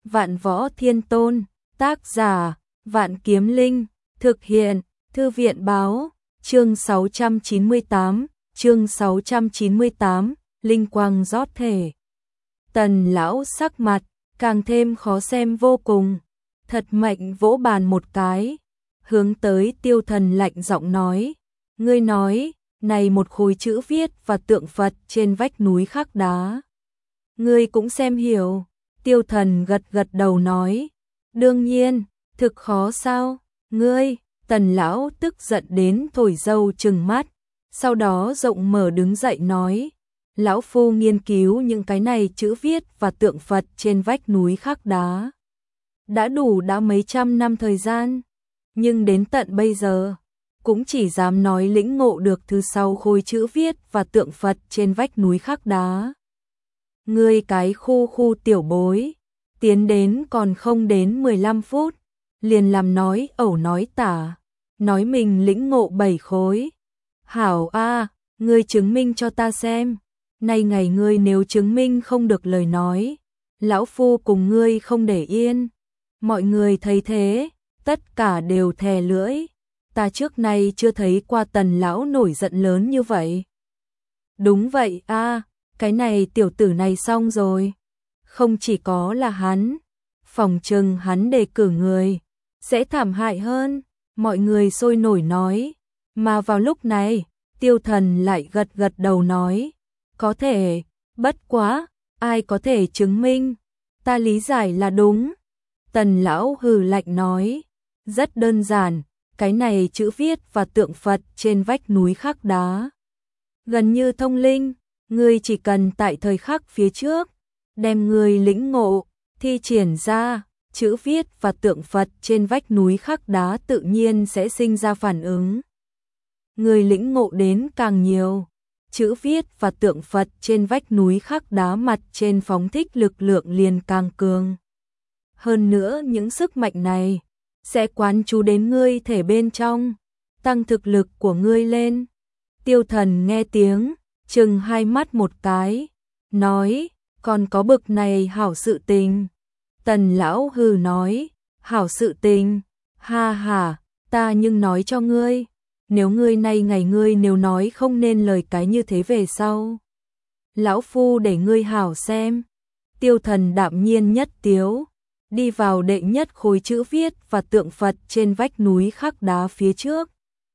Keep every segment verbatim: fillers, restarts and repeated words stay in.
Vạn Võ Thiên Tôn, tác giả, Vạn Kiếm Linh, thực hiện, Thư viện báo, chương sáu trăm chín mươi tám, chương sáu trăm chín mươi tám, Linh Quang rót thể. Tần lão sắc mặt, càng thêm khó xem vô cùng, thật mạnh vỗ bàn một cái, hướng tới Tiêu Thần lạnh giọng nói, ngươi nói, này một khối chữ viết và tượng Phật trên vách núi khắc đá. Ngươi cũng xem hiểu. Tiêu Thần gật gật đầu nói, đương nhiên, thực khó sao, ngươi, Tần lão tức giận đến thổi dâu trừng mắt, sau đó rộng mở đứng dậy nói, lão phu nghiên cứu những cái này chữ viết và tượng Phật trên vách núi khắc đá. Đã đủ đã mấy trăm năm thời gian, nhưng đến tận bây giờ, cũng chỉ dám nói lĩnh ngộ được thứ sau khối chữ viết và tượng Phật trên vách núi khắc đá. Ngươi cái khu khu tiểu bối, tiến đến còn không đến mười lăm phút, liền làm nói ẩu nói tả, nói mình lĩnh ngộ bảy khối. Hảo a, ngươi chứng minh cho ta xem, nay ngày ngươi nếu chứng minh không được lời nói, lão phu cùng ngươi không để yên. Mọi người thấy thế, tất cả đều thè lưỡi, ta trước nay chưa thấy qua Tần lão nổi giận lớn như vậy. Đúng vậy a, cái này tiểu tử này xong rồi. Không chỉ có là hắn, phòng trừng hắn đề cử người, sẽ thảm hại hơn, mọi người sôi nổi nói. Mà vào lúc này, Tiêu Thần lại gật gật đầu nói, có thể, bất quá, ai có thể chứng minh, ta lý giải là đúng. Tần lão hừ lạnh nói, rất đơn giản, cái này chữ viết và tượng Phật trên vách núi khắc đá. Gần như thông linh, ngươi chỉ cần tại thời khắc phía trước, đem ngươi lĩnh ngộ, thi triển ra, chữ viết và tượng Phật trên vách núi khắc đá tự nhiên sẽ sinh ra phản ứng. Ngươi lĩnh ngộ đến càng nhiều, chữ viết và tượng Phật trên vách núi khắc đá mặt trên phóng thích lực lượng liền càng cường. Hơn nữa những sức mạnh này sẽ quán chú đến ngươi thể bên trong, tăng thực lực của ngươi lên. Tiêu Thần nghe tiếng, trừng hai mắt một cái, nói, còn có bực này hảo sự tình. Tần lão hừ nói, hảo sự tình, ha ha, ta nhưng nói cho ngươi, nếu ngươi nay ngày ngươi nếu nói không nên lời cái như thế về sau, lão phu để ngươi hảo xem. Tiêu Thần đạm nhiên nhất tiếu, đi vào đệ nhất khối chữ viết và tượng Phật trên vách núi khắc đá phía trước.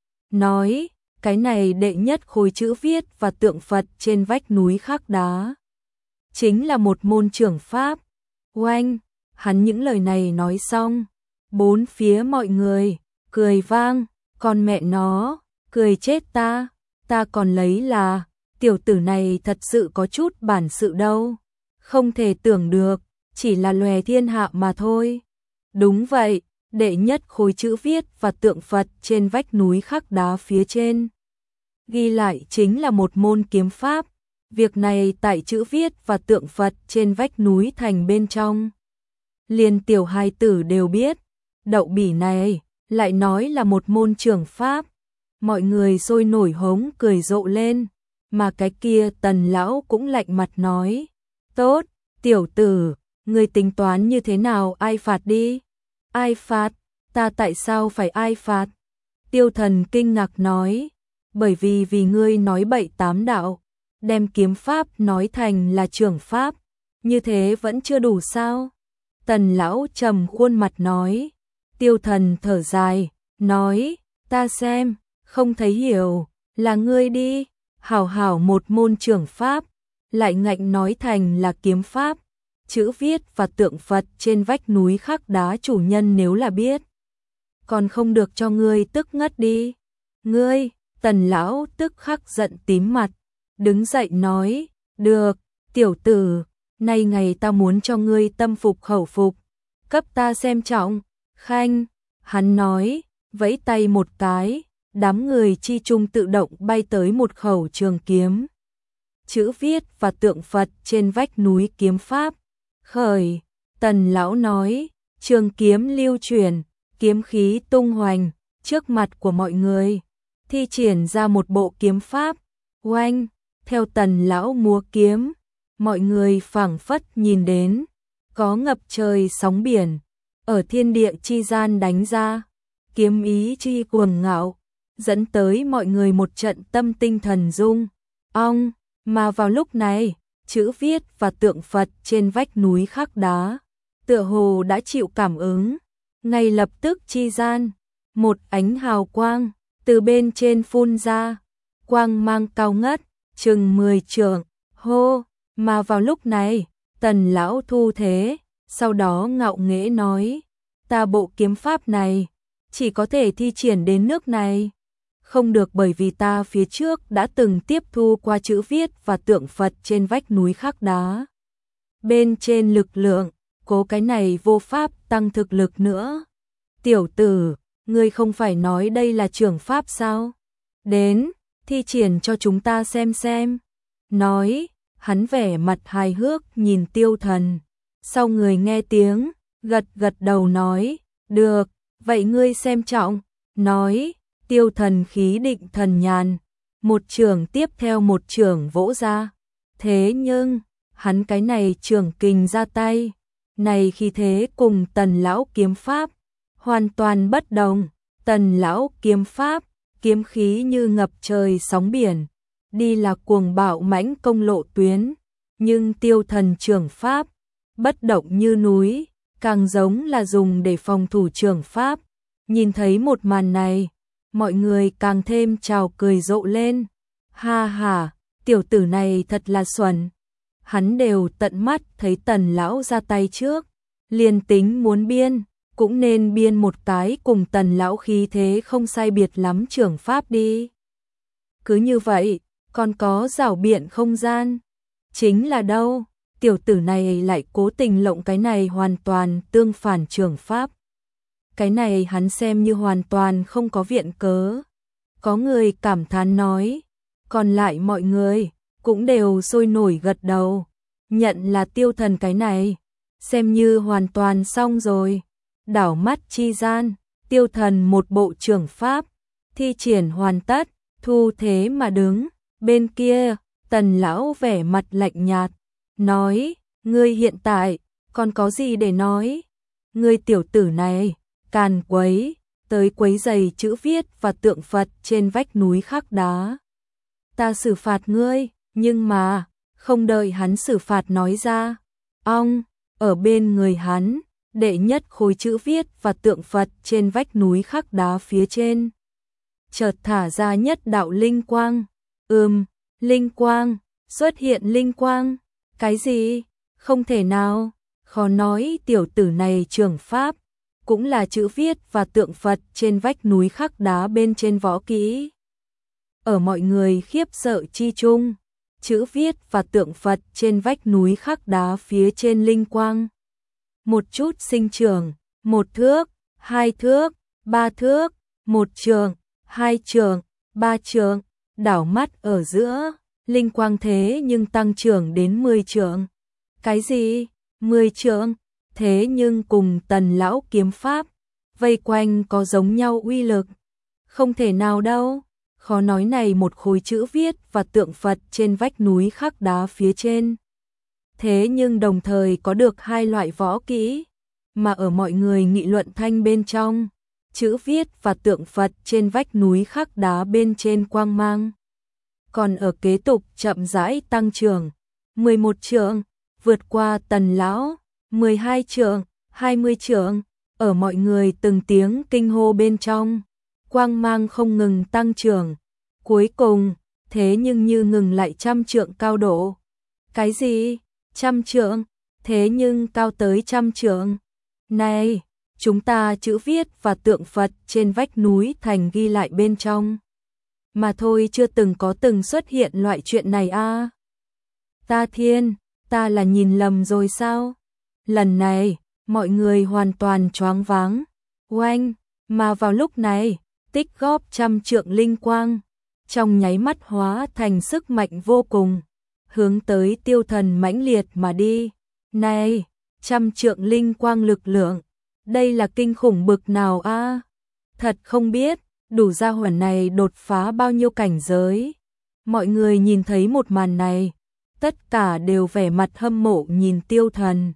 Nói, cái này đệ nhất khối chữ viết và tượng Phật trên vách núi khắc đá. Chính là một môn trưởng pháp. Oanh, hắn những lời này nói xong, bốn phía mọi người, cười vang, con mẹ nó, cười chết ta, ta còn lấy là, tiểu tử này thật sự có chút bản sự đâu. Không thể tưởng được, chỉ là lòe thiên hạ mà thôi. Đúng vậy, đệ nhất khối chữ viết và tượng Phật trên vách núi khắc đá phía trên. Ghi lại chính là một môn kiếm pháp, việc này tại chữ viết và tượng Phật trên vách núi thành bên trong. Liền tiểu hài tử đều biết, đậu bỉ này, lại nói là một môn trưởng pháp. Mọi người sôi nổi hống cười rộ lên, mà cái kia Tần lão cũng lạnh mặt nói, tốt, tiểu tử, ngươi tính toán như thế nào ai phạt đi? Ai phạt? Ta tại sao phải ai phạt? Tiêu Thần kinh ngạc nói, bởi vì vì ngươi nói bậy tám đạo, đem kiếm pháp nói thành là trưởng pháp, như thế vẫn chưa đủ sao? Tần lão trầm khuôn mặt nói. Tiêu Thần thở dài, nói, ta xem, không thấy hiểu, là ngươi đi, hảo hảo một môn trưởng pháp, lại ngạnh nói thành là kiếm pháp. Chữ viết và tượng Phật trên vách núi khắc đá chủ nhân nếu là biết, còn không được cho ngươi tức ngất đi. Ngươi, Tần lão tức khắc giận tím mặt, đứng dậy nói, được, tiểu tử, nay ngày ta muốn cho ngươi tâm phục khẩu phục, cấp ta xem trọng. Khanh, hắn nói, vẫy tay một cái, đám người chi trung tự động bay tới một khẩu trường kiếm. Chữ viết và tượng Phật trên vách núi kiếm pháp. Khởi, Tần lão nói, trường kiếm lưu chuyển, kiếm khí tung hoành, trước mặt của mọi người, thi triển ra một bộ kiếm pháp. Oanh, theo Tần lão múa kiếm, mọi người phảng phất nhìn đến, có ngập trời sóng biển, ở thiên địa chi gian đánh ra, kiếm ý chi cuồng ngạo, dẫn tới mọi người một trận tâm tinh thần rung. Ong, mà vào lúc này, chữ viết và tượng Phật trên vách núi khắc đá, tựa hồ đã chịu cảm ứng, ngay lập tức chi gian, một ánh hào quang từ bên trên phun ra, quang mang cao ngất, chừng mười trượng, hô, mà vào lúc này, Tần lão thu thế, sau đó ngạo nghễ nói, ta bộ kiếm pháp này chỉ có thể thi triển đến nước này, không được, bởi vì ta phía trước đã từng tiếp thu qua chữ viết và tượng Phật trên vách núi khắc đá. Bên trên lực lượng, cố cái này vô pháp tăng thực lực nữa. Tiểu tử, ngươi không phải nói đây là trưởng pháp sao? Đến, thi triển cho chúng ta xem xem. Nói, hắn vẻ mặt hài hước nhìn Tiêu Thần. Sau người nghe tiếng, gật gật đầu nói, được, vậy ngươi xem trọng. Nói, Tiêu Thần khí định thần nhàn, một trường tiếp theo một trường vỗ ra. Thế nhưng, hắn cái này trường kình ra tay, này khi thế cùng Tần lão kiếm pháp hoàn toàn bất đồng. Tần lão kiếm pháp, kiếm khí như ngập trời sóng biển, đi là cuồng bạo mãnh công lộ tuyến, nhưng Tiêu Thần trường pháp, bất động như núi, càng giống là dùng để phòng thủ trường pháp. Nhìn thấy một màn này, mọi người càng thêm trào cười rộ lên. Ha ha, tiểu tử này thật là xuẩn. Hắn đều tận mắt thấy Tần lão ra tay trước, liền tính muốn biên, cũng nên biên một cái cùng Tần lão khí thế không sai biệt lắm trưởng pháp đi. Cứ như vậy, còn có rảo biện không gian. Chính là đâu, tiểu tử này lại cố tình lộng cái này hoàn toàn tương phản trưởng pháp. Cái này hắn xem như hoàn toàn không có viện cớ. Có người cảm thán nói, còn lại mọi người cũng đều sôi nổi gật đầu, nhận là Tiêu Thần cái này, xem như hoàn toàn xong rồi. Đảo mắt chi gian, Tiêu Thần một bộ trưởng pháp, thi triển hoàn tất, thu thế mà đứng. Bên kia, Tần lão vẻ mặt lạnh nhạt, nói, ngươi hiện tại, còn có gì để nói? Ngươi tiểu tử này, càn quấy, tới quấy giày chữ viết và tượng Phật trên vách núi khắc đá. Ta xử phạt ngươi, nhưng mà, không đợi hắn xử phạt nói ra. Ong, ở bên người hắn, đệ nhất khối chữ viết và tượng Phật trên vách núi khắc đá phía trên. Chợt thả ra nhất đạo linh quang. Ừm, linh quang, xuất hiện linh quang. Cái gì? Không thể nào, khó nói tiểu tử này trường pháp, cũng là chữ viết và tượng Phật trên vách núi khắc đá bên trên võ kỹ. Ở mọi người khiếp sợ chi chung, chữ viết và tượng Phật trên vách núi khắc đá phía trên linh quang. Một chút sinh trưởng, một thước, hai thước, ba thước, một trường, hai trường, ba trường, đảo mắt ở giữa, linh quang thế nhưng tăng trưởng đến mười trường. Cái gì? mười trường? Thế nhưng cùng Tần lão kiếm pháp, vây quanh có giống nhau uy lực. Không thể nào đâu, khó nói này một khối chữ viết và tượng Phật trên vách núi khắc đá phía trên. Thế nhưng đồng thời có được hai loại võ kỹ, mà ở mọi người nghị luận thanh bên trong, chữ viết và tượng Phật trên vách núi khắc đá bên trên quang mang. Còn ở kế tục chậm rãi tăng trưởng, mười một trượng, vượt qua Tần lão, mười hai trượng, hai mươi trượng, ở mọi người từng tiếng kinh hô bên trong, quang mang không ngừng tăng trưởng. Cuối cùng, thế nhưng như ngừng lại trăm trượng cao độ. Cái gì? Trăm trượng? Thế nhưng cao tới trăm trượng. Này, chúng ta chữ viết và tượng Phật trên vách núi thành ghi lại bên trong. Mà thôi, chưa từng có từng xuất hiện loại chuyện này a. À? Ta thiên, ta là nhìn lầm rồi sao? Lần này, mọi người hoàn toàn choáng váng. Oanh, mà vào lúc này, tích góp trăm trượng linh quang, trong nháy mắt hóa thành sức mạnh vô cùng, hướng tới Tiêu Thần mãnh liệt mà đi. Này, trăm trượng linh quang lực lượng, đây là kinh khủng bực nào a? À? Thật không biết, đủ gia hỏa này đột phá bao nhiêu cảnh giới. Mọi người nhìn thấy một màn này, tất cả đều vẻ mặt hâm mộ nhìn Tiêu Thần.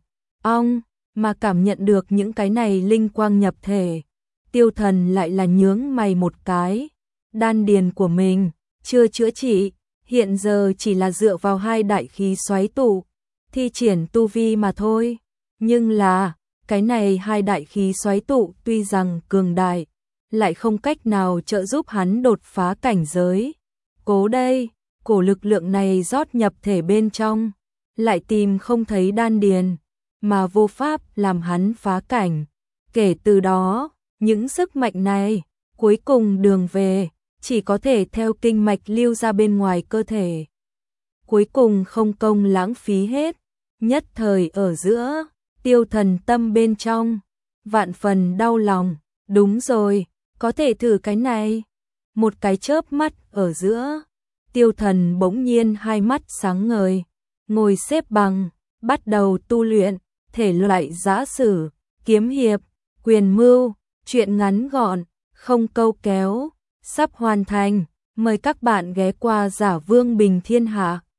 ong, mà cảm nhận được những cái này linh quang nhập thể. Tiêu Thần lại là nhướng mày một cái, đan điền của mình chưa chữa trị, hiện giờ chỉ là dựa vào hai đại khí xoáy tụ, thi triển tu vi mà thôi. Nhưng là, cái này hai đại khí xoáy tụ tuy rằng cường đại, lại không cách nào trợ giúp hắn đột phá cảnh giới. Cố đây, cổ lực lượng này rót nhập thể bên trong, lại tìm không thấy đan điền, mà vô pháp làm hắn phá cảnh. Kể từ đó, những sức mạnh này, cuối cùng đường về, chỉ có thể theo kinh mạch lưu ra bên ngoài cơ thể. Cuối cùng không công lãng phí hết, nhất thời ở giữa, Tiêu Thần tâm bên trong, vạn phần đau lòng, đúng rồi, có thể thử cái này. Một cái chớp mắt ở giữa, Tiêu Thần bỗng nhiên hai mắt sáng ngời, ngồi xếp bằng, bắt đầu tu luyện, thể loại giã sử, kiếm hiệp, quyền mưu, truyện ngắn gọn, không câu kéo, sắp hoàn thành, mời các bạn ghé qua Giả Vương Bình Thiên Hạ.